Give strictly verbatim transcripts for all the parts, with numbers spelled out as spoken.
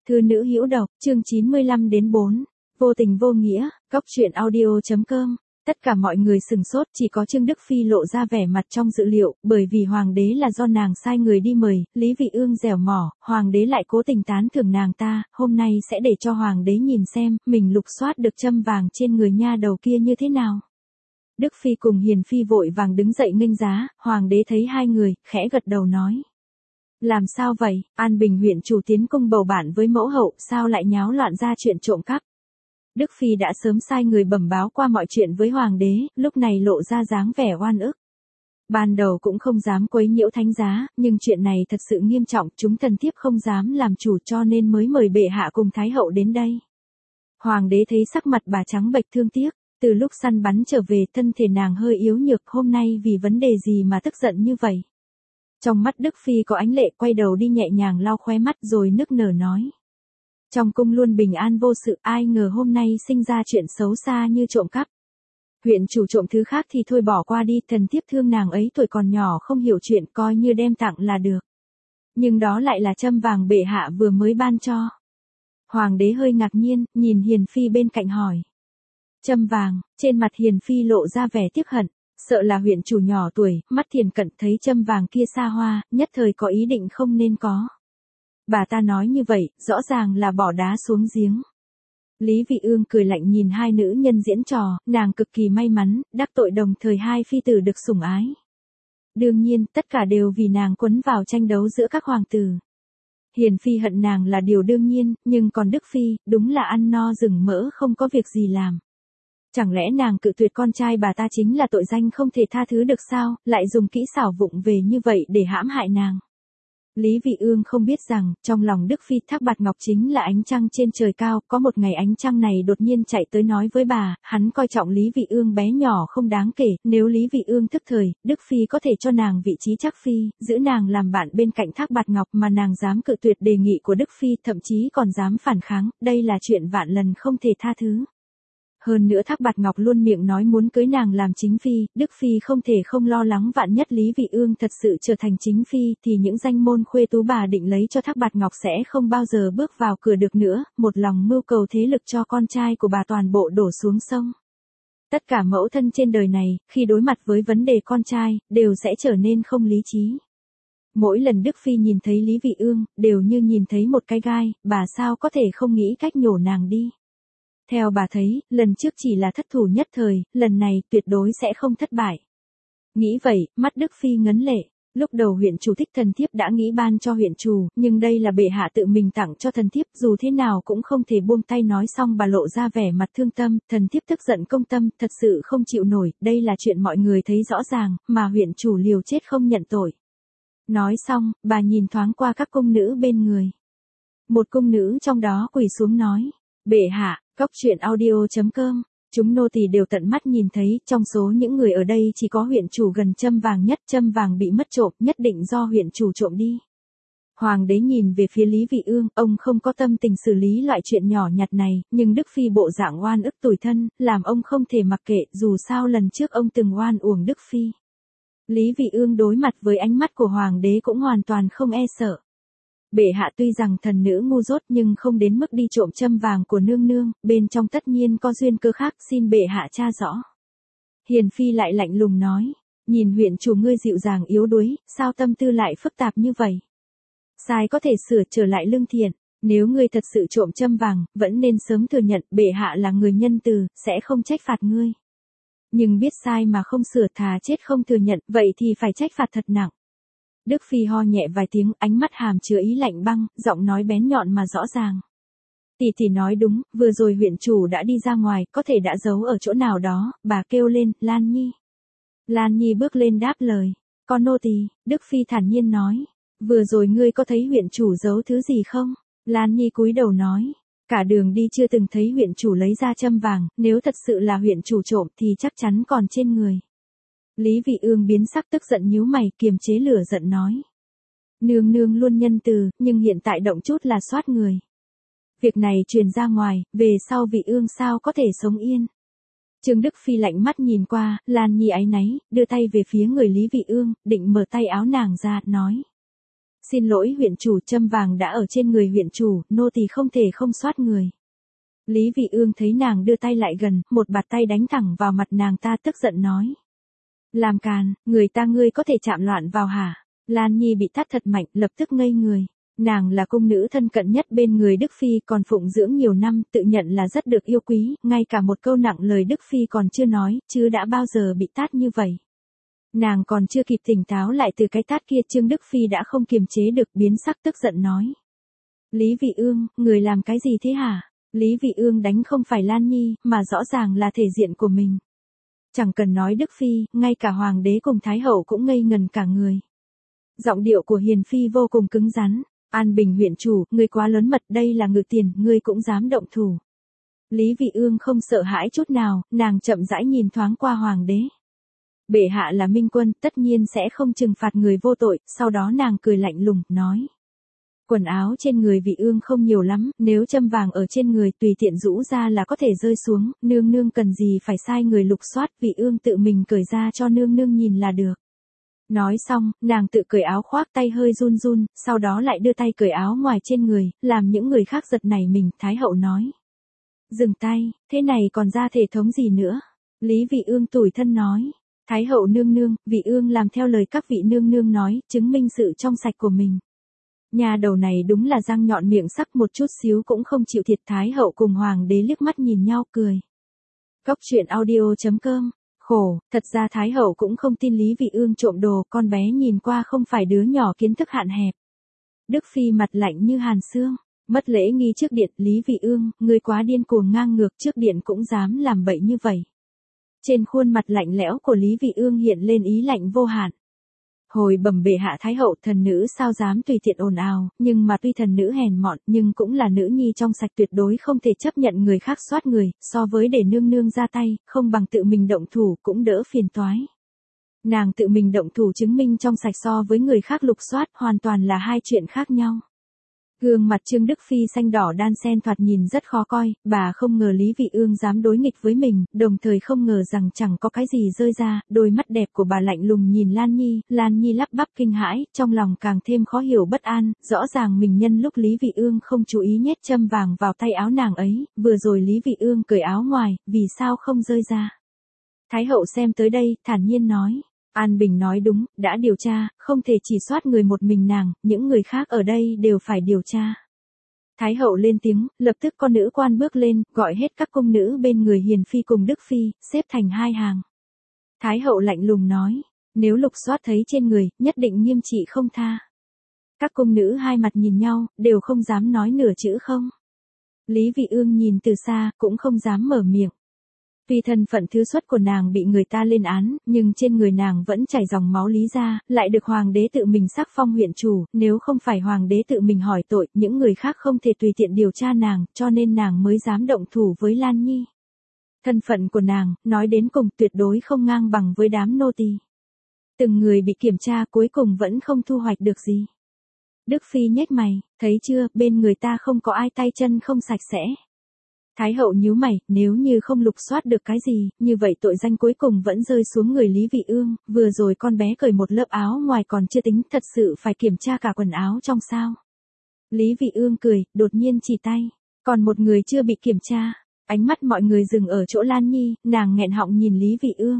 Thư nữ hữu độc, chương chín mươi lăm đến bốn. Vô tình vô nghĩa, góc truyện audio.com. Tất cả mọi người sừng sốt, chỉ có Trương Đức Phi lộ ra vẻ mặt trong dự liệu, bởi vì hoàng đế là do nàng sai người đi mời, Lý Vị Ương dẻo mỏ, hoàng đế lại cố tình tán thưởng nàng ta, hôm nay sẽ để cho hoàng đế nhìn xem, mình lục soát được châm vàng trên người nha đầu kia như thế nào. Đức Phi cùng Hiền Phi vội vàng đứng dậy nghênh giá, hoàng đế thấy hai người, khẽ gật đầu nói. Làm sao vậy, An Bình huyện chủ tiến cung bầu bạn với mẫu hậu, sao lại nháo loạn ra chuyện trộm cắp. Đức Phi đã sớm sai người bẩm báo qua mọi chuyện với hoàng đế, lúc này lộ ra dáng vẻ oan ức. Ban đầu cũng không dám quấy nhiễu thánh giá, nhưng chuyện này thật sự nghiêm trọng, chúng thần thiếp không dám làm chủ cho nên mới mời bệ hạ cùng thái hậu đến đây. Hoàng đế thấy sắc mặt bà trắng bệch thương tiếc, từ lúc săn bắn trở về thân thể nàng hơi yếu nhược, hôm nay vì vấn đề gì mà tức giận như vậy. Trong mắt Đức Phi có ánh lệ, quay đầu đi nhẹ nhàng lau khóe mắt rồi nức nở nói. Trong cung luôn bình an vô sự, ai ngờ hôm nay sinh ra chuyện xấu xa như trộm cắp. Huyện chủ trộm thứ khác thì thôi bỏ qua đi, thần thiếp thương nàng ấy tuổi còn nhỏ không hiểu chuyện, coi như đem tặng là được. Nhưng đó lại là châm vàng bệ hạ vừa mới ban cho. Hoàng đế hơi ngạc nhiên, nhìn Hiền Phi bên cạnh hỏi. Châm vàng, trên mặt Hiền Phi lộ ra vẻ tiếc hận. Sợ là huyện chủ nhỏ tuổi, mắt Thiền Cận thấy châm vàng kia xa hoa, nhất thời có ý định không nên có. Bà ta nói như vậy, rõ ràng là bỏ đá xuống giếng. Lý Vị Ương cười lạnh nhìn hai nữ nhân diễn trò, nàng cực kỳ may mắn, đắc tội đồng thời hai phi tử được sủng ái. Đương nhiên, tất cả đều vì nàng quấn vào tranh đấu giữa các hoàng tử. Hiền Phi hận nàng là điều đương nhiên, nhưng còn Đức Phi, đúng là ăn no rừng mỡ không có việc gì làm. Chẳng lẽ nàng cự tuyệt con trai bà ta chính là tội danh không thể tha thứ được sao, lại dùng kỹ xảo vụng về như vậy để hãm hại nàng. Lý Vị Ương không biết rằng, trong lòng Đức Phi Thác Bạt Ngọc chính là ánh trăng trên trời cao, có một ngày ánh trăng này đột nhiên chạy tới nói với bà, hắn coi trọng Lý Vị Ương bé nhỏ không đáng kể, nếu Lý Vị Ương thức thời, Đức Phi có thể cho nàng vị trí chắc phi, giữ nàng làm bạn bên cạnh Thác Bạt Ngọc mà nàng dám cự tuyệt đề nghị của Đức Phi, thậm chí còn dám phản kháng, đây là chuyện vạn lần không thể tha thứ. Hơn nữa Thác Bạt Ngọc luôn miệng nói muốn cưới nàng làm chính phi, Đức Phi không thể không lo lắng vạn nhất Lý Vị Ương thật sự trở thành chính phi thì những danh môn khuê tú bà định lấy cho Thác Bạt Ngọc sẽ không bao giờ bước vào cửa được nữa, một lòng mưu cầu thế lực cho con trai của bà toàn bộ đổ xuống sông. Tất cả mẫu thân trên đời này, khi đối mặt với vấn đề con trai, đều sẽ trở nên không lý trí. Mỗi lần Đức Phi nhìn thấy Lý Vị Ương, đều như nhìn thấy một cái gai, bà sao có thể không nghĩ cách nhổ nàng đi. Theo bà thấy, lần trước chỉ là thất thủ nhất thời, lần này tuyệt đối sẽ không thất bại. Nghĩ vậy, mắt Đức Phi ngấn lệ. Lúc đầu huyện chủ thích thần thiếp đã nghĩ ban cho huyện chủ, nhưng đây là bệ hạ tự mình tặng cho thần thiếp, dù thế nào cũng không thể buông tay. Nói xong bà lộ ra vẻ mặt thương tâm, thần thiếp tức giận công tâm, thật sự không chịu nổi, đây là chuyện mọi người thấy rõ ràng, mà huyện chủ liều chết không nhận tội. Nói xong, bà nhìn thoáng qua các cung nữ bên người. Một cung nữ trong đó quỳ xuống nói, bệ hạ. Góc truyện audio.com, chúng nô tỳ đều tận mắt nhìn thấy, trong số những người ở đây chỉ có huyện chủ gần châm vàng nhất, châm vàng bị mất trộm, nhất định do huyện chủ trộm đi. Hoàng đế nhìn về phía Lý Vị Ương, ông không có tâm tình xử lý loại chuyện nhỏ nhặt này, nhưng Đức Phi bộ dạng oan ức tủi thân, làm ông không thể mặc kệ, dù sao lần trước ông từng oan uổng Đức Phi. Lý Vị Ương đối mặt với ánh mắt của hoàng đế cũng hoàn toàn không e sợ. Bệ hạ tuy rằng thần nữ ngu dốt nhưng không đến mức đi trộm châm vàng của nương nương, bên trong tất nhiên có duyên cơ khác, xin bệ hạ tra rõ. Hiền Phi lại lạnh lùng nói, nhìn huyện chủ ngươi dịu dàng yếu đuối, sao tâm tư lại phức tạp như vậy? Sai có thể sửa trở lại lương thiện, nếu ngươi thật sự trộm châm vàng, vẫn nên sớm thừa nhận, bệ hạ là người nhân từ, sẽ không trách phạt ngươi. Nhưng biết sai mà không sửa thà chết không thừa nhận, vậy thì phải trách phạt thật nặng. Đức Phi ho nhẹ vài tiếng, ánh mắt hàm chứa ý lạnh băng, giọng nói bén nhọn mà rõ ràng. Tỷ tỷ nói đúng, vừa rồi huyện chủ đã đi ra ngoài, có thể đã giấu ở chỗ nào đó, bà kêu lên, Lan Nhi. Lan Nhi bước lên đáp lời, con nô tỳ. Đức Phi thản nhiên nói, vừa rồi ngươi có thấy huyện chủ giấu thứ gì không? Lan Nhi cúi đầu nói, cả đường đi chưa từng thấy huyện chủ lấy ra châm vàng, nếu thật sự là huyện chủ trộm thì chắc chắn còn trên người. Lý Vị Ương biến sắc tức giận nhíu mày, kiềm chế lửa giận nói. Nương nương luôn nhân từ, nhưng hiện tại động chút là soát người. Việc này truyền ra ngoài, về sau Vị Ương sao có thể sống yên. Trương Đức Phi lạnh mắt nhìn qua, Lan Nhi áy náy, đưa tay về phía người Lý Vị Ương, định mở tay áo nàng ra, nói. Xin lỗi huyện chủ, châm vàng đã ở trên người huyện chủ, nô tỳ không thể không soát người. Lý Vị Ương thấy nàng đưa tay lại gần, một bạt tay đánh thẳng vào mặt nàng ta, tức giận nói. Làm càn, người ta ngươi có thể chạm loạn vào hả? Lan Nhi bị tát thật mạnh, lập tức ngây người. Nàng là cung nữ thân cận nhất bên người Đức Phi, còn phụng dưỡng nhiều năm, tự nhận là rất được yêu quý, ngay cả một câu nặng lời Đức Phi còn chưa nói, chứ đã bao giờ bị tát như vậy. Nàng còn chưa kịp tỉnh táo lại từ cái tát kia, Trương Đức Phi đã không kiềm chế được, biến sắc tức giận nói. Lý Vị Ương, người làm cái gì thế hả? Lý Vị Ương đánh không phải Lan Nhi, mà rõ ràng là thể diện của mình. Chẳng cần nói Đức Phi, ngay cả Hoàng đế cùng Thái hậu cũng ngây ngần cả người. Giọng điệu của Hiền Phi vô cùng cứng rắn. An Bình huyện chủ, ngươi quá lớn mật, đây là ngự tiền, ngươi cũng dám động thủ. Lý Vị Ương không sợ hãi chút nào, nàng chậm rãi nhìn thoáng qua Hoàng đế. Bệ hạ là minh quân, tất nhiên sẽ không trừng phạt người vô tội, sau đó nàng cười lạnh lùng, nói. Quần áo trên người Vị Ương không nhiều lắm, nếu châm vàng ở trên người tùy tiện rũ ra là có thể rơi xuống, nương nương cần gì phải sai người lục soát, Vị Ương tự mình cởi ra cho nương nương nhìn là được. Nói xong, nàng tự cởi áo khoác, tay hơi run run, sau đó lại đưa tay cởi áo ngoài trên người, làm những người khác giật nảy mình. Thái hậu nói. Dừng tay, thế này còn ra thể thống gì nữa? Lý Vị Ương tủi thân nói. Thái hậu nương nương, Vị Ương làm theo lời các vị nương nương nói, chứng minh sự trong sạch của mình. Nhà đầu này đúng là răng nhọn miệng sắc, một chút xíu cũng không chịu thiệt. Thái hậu cùng Hoàng đế liếc mắt nhìn nhau cười. Cốc truyện audio chấm com. Khổ, thật ra Thái hậu cũng không tin Lý Vị Ương trộm đồ, con bé nhìn qua không phải đứa nhỏ kiến thức hạn hẹp. Đức Phi mặt lạnh như hàn xương, mất lễ nghi trước điện. Lý Vị Ương, ngươi quá điên cuồng ngang ngược, trước điện cũng dám làm bậy như vậy. Trên khuôn mặt lạnh lẽo của Lý Vị Ương hiện lên ý lạnh vô hạn. Hồi bẩm bệ hạ Thái hậu, thần nữ sao dám tùy tiện ồn ào, nhưng mà tuy thần nữ hèn mọn, nhưng cũng là nữ nhi trong sạch, tuyệt đối không thể chấp nhận người khác soát người, so với để nương nương ra tay, không bằng tự mình động thủ cũng đỡ phiền toái. Nàng tự mình động thủ chứng minh trong sạch so với người khác lục soát, hoàn toàn là hai chuyện khác nhau. Gương mặt Trương Đức Phi xanh đỏ đan xen thoạt nhìn rất khó coi, bà không ngờ Lý Vị Ương dám đối nghịch với mình, đồng thời không ngờ rằng chẳng có cái gì rơi ra, đôi mắt đẹp của bà lạnh lùng nhìn Lan Nhi, Lan Nhi lắp bắp kinh hãi, trong lòng càng thêm khó hiểu bất an, rõ ràng mình nhân lúc Lý Vị Ương không chú ý nhét châm vàng vào tay áo nàng ấy, vừa rồi Lý Vị Ương cởi áo ngoài, vì sao không rơi ra. Thái hậu xem tới đây, thản nhiên nói. An Bình nói đúng, đã điều tra, không thể chỉ soát người một mình nàng, những người khác ở đây đều phải điều tra. Thái hậu lên tiếng, lập tức con nữ quan bước lên, gọi hết các cung nữ bên người Hiền Phi cùng Đức Phi, xếp thành hai hàng. Thái hậu lạnh lùng nói, nếu lục soát thấy trên người, nhất định nghiêm trị không tha. Các cung nữ hai mặt nhìn nhau, đều không dám nói nửa chữ không. Lý Vị Ương nhìn từ xa, cũng không dám mở miệng. Tuy thân phận thứ xuất của nàng bị người ta lên án, nhưng trên người nàng vẫn chảy dòng máu Lý gia, lại được Hoàng đế tự mình sắc phong huyện chủ, nếu không phải Hoàng đế tự mình hỏi tội, những người khác không thể tùy tiện điều tra nàng, cho nên nàng mới dám động thủ với Lan Nhi. Thân phận của nàng, nói đến cùng tuyệt đối không ngang bằng với đám nô tỳ. Từng người bị kiểm tra cuối cùng vẫn không thu hoạch được gì. Đức Phi nhếch mày, thấy chưa, bên người ta không có ai tay chân không sạch sẽ. Thái hậu nhíu mày, nếu như không lục soát được cái gì, như vậy tội danh cuối cùng vẫn rơi xuống người Lý Vị Ương, vừa rồi con bé cởi một lớp áo ngoài còn chưa tính, thật sự phải kiểm tra cả quần áo trong sao. Lý Vị Ương cười, đột nhiên chỉ tay, còn một người chưa bị kiểm tra, ánh mắt mọi người dừng ở chỗ Lan Nhi, nàng nghẹn họng nhìn Lý Vị Ương.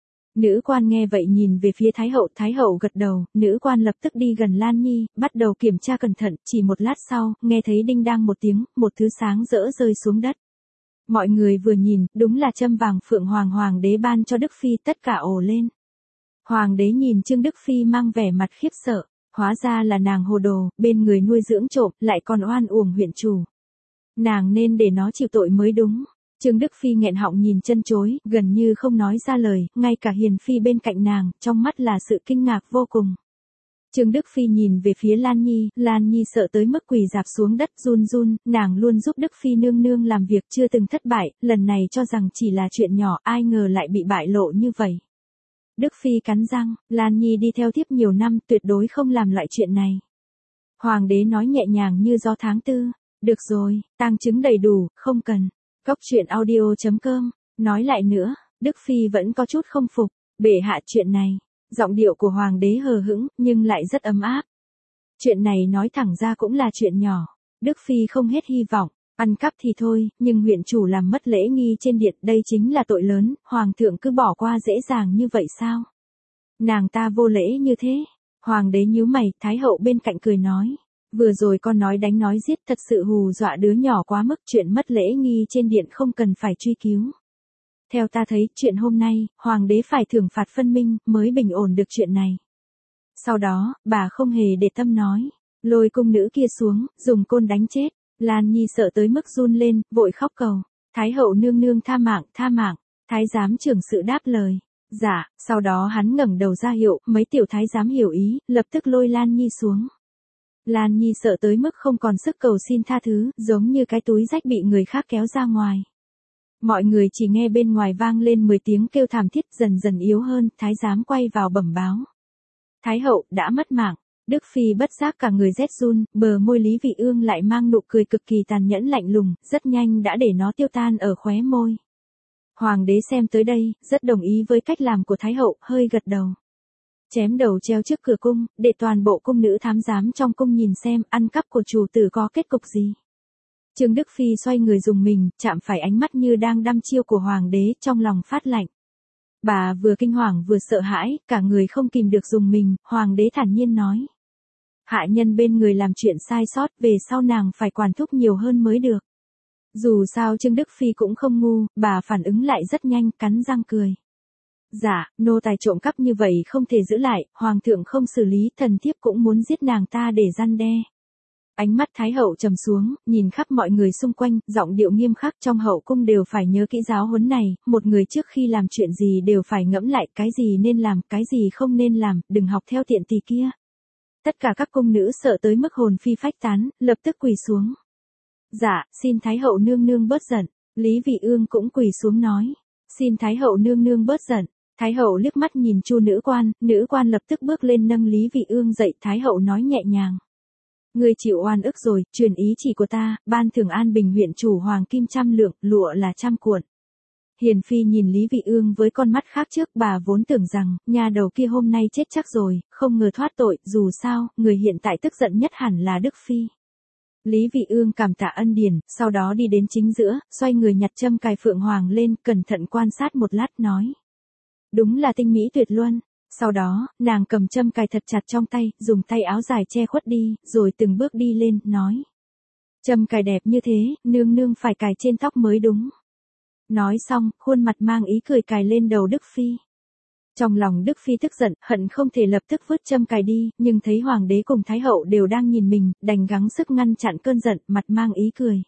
Nữ quan nghe vậy nhìn về phía Thái hậu, Thái hậu gật đầu, nữ quan lập tức đi gần Lan Nhi, bắt đầu kiểm tra cẩn thận, chỉ một lát sau, nghe thấy đinh đang một tiếng, một thứ sáng rỡ rơi xuống đất. Mọi người vừa nhìn, đúng là châm vàng Phượng Hoàng Hoàng đế ban cho Đức Phi, tất cả ồ lên. Hoàng đế nhìn Trương Đức Phi mang vẻ mặt khiếp sợ, hóa ra là nàng hồ đồ, bên người nuôi dưỡng trộm, lại còn oan uổng huyện chủ. Nàng nên để nó chịu tội mới đúng. Trương Đức Phi nghẹn họng nhìn chân chối, gần như không nói ra lời, ngay cả Hiền Phi bên cạnh nàng, trong mắt là sự kinh ngạc vô cùng. Trương Đức Phi nhìn về phía Lan Nhi, Lan Nhi sợ tới mức quỳ rạp xuống đất run run, nàng luôn giúp Đức Phi nương nương làm việc chưa từng thất bại, lần này cho rằng chỉ là chuyện nhỏ, ai ngờ lại bị bại lộ như vậy. Đức Phi cắn răng, Lan Nhi đi theo thiếp nhiều năm, tuyệt đối không làm loại chuyện này. Hoàng đế nói nhẹ nhàng như gió tháng tư, được rồi, tang chứng đầy đủ, không cần. Cốc truyện audio chấm com, nói lại nữa, Đức Phi vẫn có chút không phục, bệ hạ chuyện này, giọng điệu của Hoàng đế hờ hững, nhưng lại rất ấm áp. Chuyện này nói thẳng ra cũng là chuyện nhỏ. Đức Phi không hết hy vọng, ăn cắp thì thôi, nhưng huyện chủ làm mất lễ nghi trên điện, đây chính là tội lớn, hoàng thượng cứ bỏ qua dễ dàng như vậy sao? Nàng ta vô lễ như thế. Hoàng đế nhíu mày, Thái hậu bên cạnh cười nói. Vừa rồi con nói đánh nói giết thật sự hù dọa đứa nhỏ quá mức, chuyện mất lễ nghi trên điện không cần phải truy cứu. Theo ta thấy, chuyện hôm nay, hoàng đế phải thưởng phạt phân minh, mới bình ổn được chuyện này. Sau đó, bà không hề để tâm nói, lôi cung nữ kia xuống, dùng côn đánh chết. Lan Nhi sợ tới mức run lên, vội khóc cầu. Thái hậu nương nương tha mạng, tha mạng. Thái giám trưởng sự đáp lời. Dạ, sau đó hắn ngẩng đầu ra hiệu, mấy tiểu thái giám hiểu ý, lập tức lôi Lan Nhi xuống. Lan Nhi sợ tới mức không còn sức cầu xin tha thứ, giống như cái túi rách bị người khác kéo ra ngoài. Mọi người chỉ nghe bên ngoài vang lên mười tiếng kêu thảm thiết, dần dần yếu hơn, thái giám quay vào bẩm báo. Thái hậu đã mất mạng. Đức Phi bất giác cả người rét run, bờ môi Lý Vị Ương lại mang nụ cười cực kỳ tàn nhẫn lạnh lùng, rất nhanh đã để nó tiêu tan ở khóe môi. Hoàng đế xem tới đây, rất đồng ý với cách làm của Thái hậu, hơi gật đầu. Chém đầu treo trước cửa cung, để toàn bộ cung nữ thám giám trong cung nhìn xem ăn cắp của chủ tử có kết cục gì. Trương Đức Phi xoay người dùng mình, chạm phải ánh mắt như đang đăm chiêu của hoàng đế, trong lòng phát lạnh. Bà vừa kinh hoàng vừa sợ hãi, cả người không kìm được dùng mình, hoàng đế thản nhiên nói. Hạ nhân bên người làm chuyện sai sót, về sau nàng phải quản thúc nhiều hơn mới được. Dù sao Trương Đức Phi cũng không ngu, bà phản ứng lại rất nhanh, cắn răng cười. Dạ, nô tài trộm cắp như vậy không thể giữ lại, hoàng thượng không xử lý, thần thiếp cũng muốn giết nàng ta để răn đe. Ánh mắt Thái hậu trầm xuống, nhìn khắp mọi người xung quanh, giọng điệu nghiêm khắc, trong hậu cung đều phải nhớ kỹ giáo huấn này, một người trước khi làm chuyện gì đều phải ngẫm lại cái gì nên làm, cái gì không nên làm, đừng học theo tiện tỳ kia. Tất cả các cung nữ sợ tới mức hồn phi phách tán, lập tức quỳ xuống. Dạ, xin Thái hậu nương nương bớt giận. Lý Vị Ương cũng quỳ xuống nói. Xin Thái hậu nương nương bớt giận. Thái hậu liếc mắt nhìn Chu nữ quan, nữ quan lập tức bước lên nâng Lý Vị Ương dậy, Thái hậu nói nhẹ nhàng. Ngươi chịu oan ức rồi, truyền ý chỉ của ta, ban thưởng An Bình huyện chủ hoàng kim trăm lượng, lụa là trăm cuộn. Hiền phi nhìn Lý Vị Ương với con mắt khác trước, bà vốn tưởng rằng, nhà đầu kia hôm nay chết chắc rồi, không ngờ thoát tội, dù sao, người hiện tại tức giận nhất hẳn là Đức Phi. Lý Vị Ương cảm tạ ân điển, sau đó đi đến chính giữa, xoay người nhặt châm cài phượng hoàng lên, cẩn thận quan sát một lát nói. Đúng là tinh mỹ tuyệt luân. Sau đó, nàng cầm châm cài thật chặt trong tay, dùng tay áo dài che khuất đi, rồi từng bước đi lên, nói. Châm cài đẹp như thế, nương nương phải cài trên tóc mới đúng. Nói xong, khuôn mặt mang ý cười cài lên đầu Đức Phi. Trong lòng Đức Phi tức giận, hận không thể lập tức vứt châm cài đi, nhưng thấy Hoàng đế cùng Thái hậu đều đang nhìn mình, đành gắng sức ngăn chặn cơn giận, mặt mang ý cười.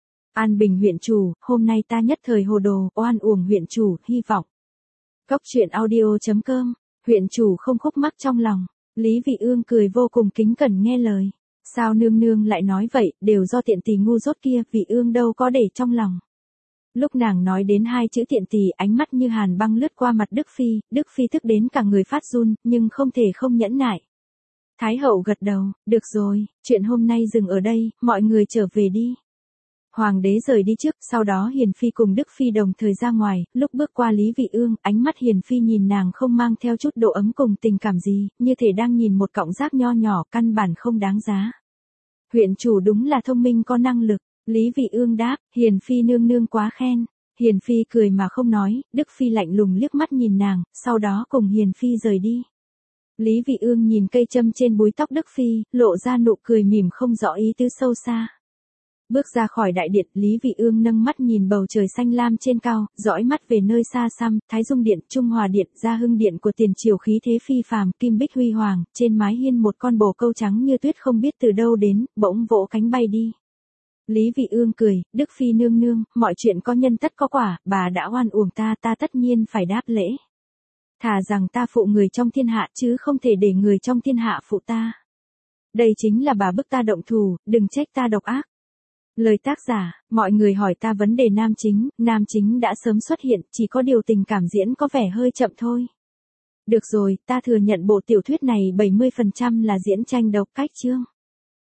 An Bình huyện chủ, hôm nay ta nhất thời hồ đồ, oan uổng huyện chủ, hy vọng. Cốc truyện audio chấm com, huyện chủ không khúc mắc trong lòng. Lý Vị Ương cười vô cùng kính cẩn nghe lời. Sao nương nương lại nói vậy, đều do tiện tỳ ngu dốt kia, Vị Ương đâu có để trong lòng. Lúc nàng nói đến hai chữ tiện tỳ, ánh mắt như hàn băng lướt qua mặt Đức Phi, Đức Phi tức đến cả người phát run, nhưng không thể không nhẫn nại. Thái hậu gật đầu, được rồi, chuyện hôm nay dừng ở đây, mọi người trở về đi. Hoàng đế rời đi trước, sau đó Hiền Phi cùng Đức Phi đồng thời ra ngoài, lúc bước qua Lý Vị Ương, ánh mắt Hiền Phi nhìn nàng không mang theo chút độ ấm cùng tình cảm gì, như thể đang nhìn một cọng rác nho nhỏ, căn bản không đáng giá. Huyện chủ đúng là thông minh có năng lực. Lý Vị Ương đáp, Hiền Phi nương nương quá khen. Hiền Phi cười mà không nói, Đức Phi lạnh lùng liếc mắt nhìn nàng, sau đó cùng Hiền Phi rời đi. Lý Vị Ương nhìn cây châm trên búi tóc Đức Phi, lộ ra nụ cười mỉm không rõ ý tứ sâu xa. Bước ra khỏi đại điện, Lý Vị Ương nâng mắt nhìn bầu trời xanh lam trên cao, dõi mắt về nơi xa xăm, Thái Dung Điện, Trung Hòa Điện, Gia Hưng Điện của tiền triều khí thế phi phàm, kim bích huy hoàng, trên mái hiên một con bồ câu trắng như tuyết không biết từ đâu đến, bỗng vỗ cánh bay đi. Lý Vị Ương cười, Đức Phi nương nương, mọi chuyện có nhân tất có quả, bà đã oan uổng ta, ta tất nhiên phải đáp lễ. Thà rằng ta phụ người trong thiên hạ chứ không thể để người trong thiên hạ phụ ta. Đây chính là bà bức ta động thủ, đừng trách ta độc ác. Lời tác giả, mọi người hỏi ta vấn đề nam chính, nam chính đã sớm xuất hiện, chỉ có điều tình cảm diễn có vẻ hơi chậm thôi. Được rồi, ta thừa nhận bộ tiểu thuyết này bảy mươi phần trăm là diễn tranh độc cách chương.